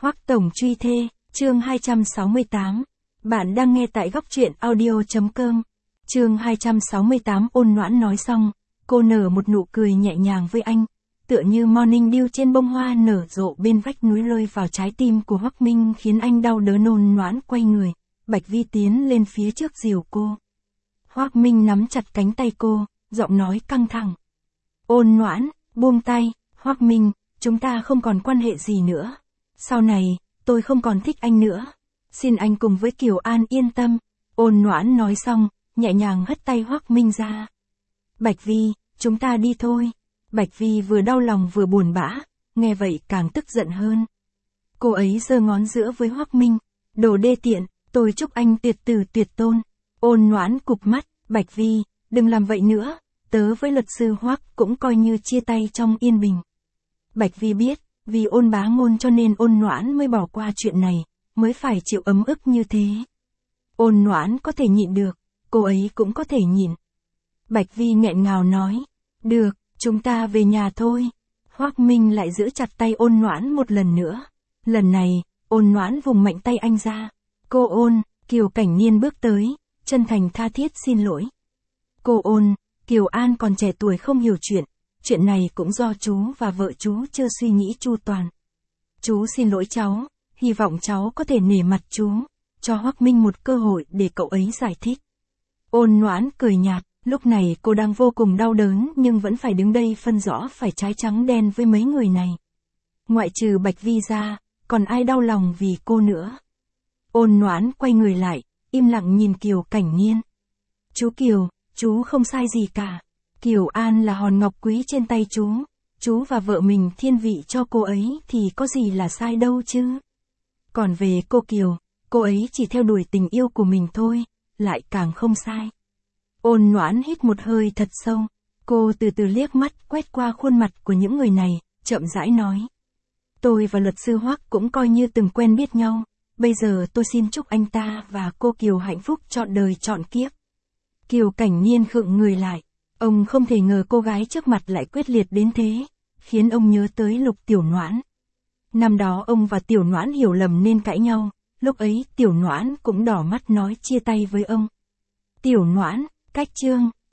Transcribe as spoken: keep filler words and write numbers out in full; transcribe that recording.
Hoắc Tổng truy thê, chương hai trăm sáu mươi tám. Bạn đang nghe tại góc truyện audio chấm com. Chương hai trăm sáu mươi tám. Ôn Noãn nói xong, cô nở một nụ cười nhẹ nhàng với anh, tựa như morning dew trên bông hoa nở rộ bên vách núi rơi vào trái tim của Hoắc Minh, khiến anh đau đớn. Ôn Noãn quay người, Bạch Vi tiến lên phía trước dìu cô. Hoắc Minh nắm chặt cánh tay cô, giọng nói căng thẳng. Ôn Noãn, buông tay. Hoắc Minh, chúng ta không còn quan hệ gì nữa. Sau này, tôi không còn thích anh nữa. Xin anh cùng với Kiều An yên tâm. Ôn Noãn nói xong, nhẹ nhàng hất tay Hoắc Minh ra. Bạch Vi, chúng ta đi thôi. Bạch Vi vừa đau lòng vừa buồn bã, nghe vậy càng tức giận hơn. Cô ấy giơ ngón giữa với Hoắc Minh. Đồ đê tiện, tôi chúc anh tuyệt tử tuyệt tôn. Ôn Noãn cụp mắt. Bạch Vi, đừng làm vậy nữa. Tớ với luật sư Hoắc cũng coi như chia tay trong yên bình. Bạch Vi biết, vì Ôn Bá Ngôn cho nên Ôn Noãn mới bỏ qua chuyện này, mới phải chịu ấm ức như thế. Ôn Noãn có thể nhịn được, cô ấy cũng có thể nhịn. Bạch Vi nghẹn ngào nói, được, chúng ta về nhà thôi. Hoắc Minh lại giữ chặt tay Ôn Noãn một lần nữa. Lần này, Ôn Noãn vùng mạnh tay anh ra. Cô Ôn, Kiều Cảnh Niên bước tới, chân thành tha thiết xin lỗi. Cô Ôn, Kiều An còn trẻ tuổi không hiểu chuyện. Chuyện này cũng do chú và vợ chú chưa suy nghĩ chu toàn. Chú xin lỗi cháu, hy vọng cháu có thể nể mặt chú, cho Hoắc Minh một cơ hội để cậu ấy giải thích. Ôn Noãn cười nhạt, lúc này cô đang vô cùng đau đớn nhưng vẫn phải đứng đây phân rõ phải trái trắng đen với mấy người này. Ngoại trừ Bạch Vi ra, còn ai đau lòng vì cô nữa. Ôn Noãn quay người lại, im lặng nhìn Kiều Cảnh Niên. Chú Kiều, chú không sai gì cả. Kiều An là hòn ngọc quý trên tay chú, chú và vợ mình thiên vị cho cô ấy thì có gì là sai đâu chứ. Còn về cô Kiều, cô ấy chỉ theo đuổi tình yêu của mình thôi, lại càng không sai. Ôn Noãn hít một hơi thật sâu, cô từ từ liếc mắt quét qua khuôn mặt của những người này, chậm rãi nói. Tôi và luật sư Hoắc cũng coi như từng quen biết nhau, bây giờ tôi xin chúc anh ta và cô Kiều hạnh phúc trọn đời trọn kiếp. Kiều Cảnh Niên khựng người lại. Ông không thể ngờ cô gái trước mặt lại quyết liệt đến thế, khiến ông nhớ tới Lục Tiểu Noãn. Năm đó ông và Tiểu Noãn hiểu lầm nên cãi nhau, lúc ấy Tiểu Noãn cũng đỏ mắt nói chia tay với ông. Tiểu Noãn, cách chương.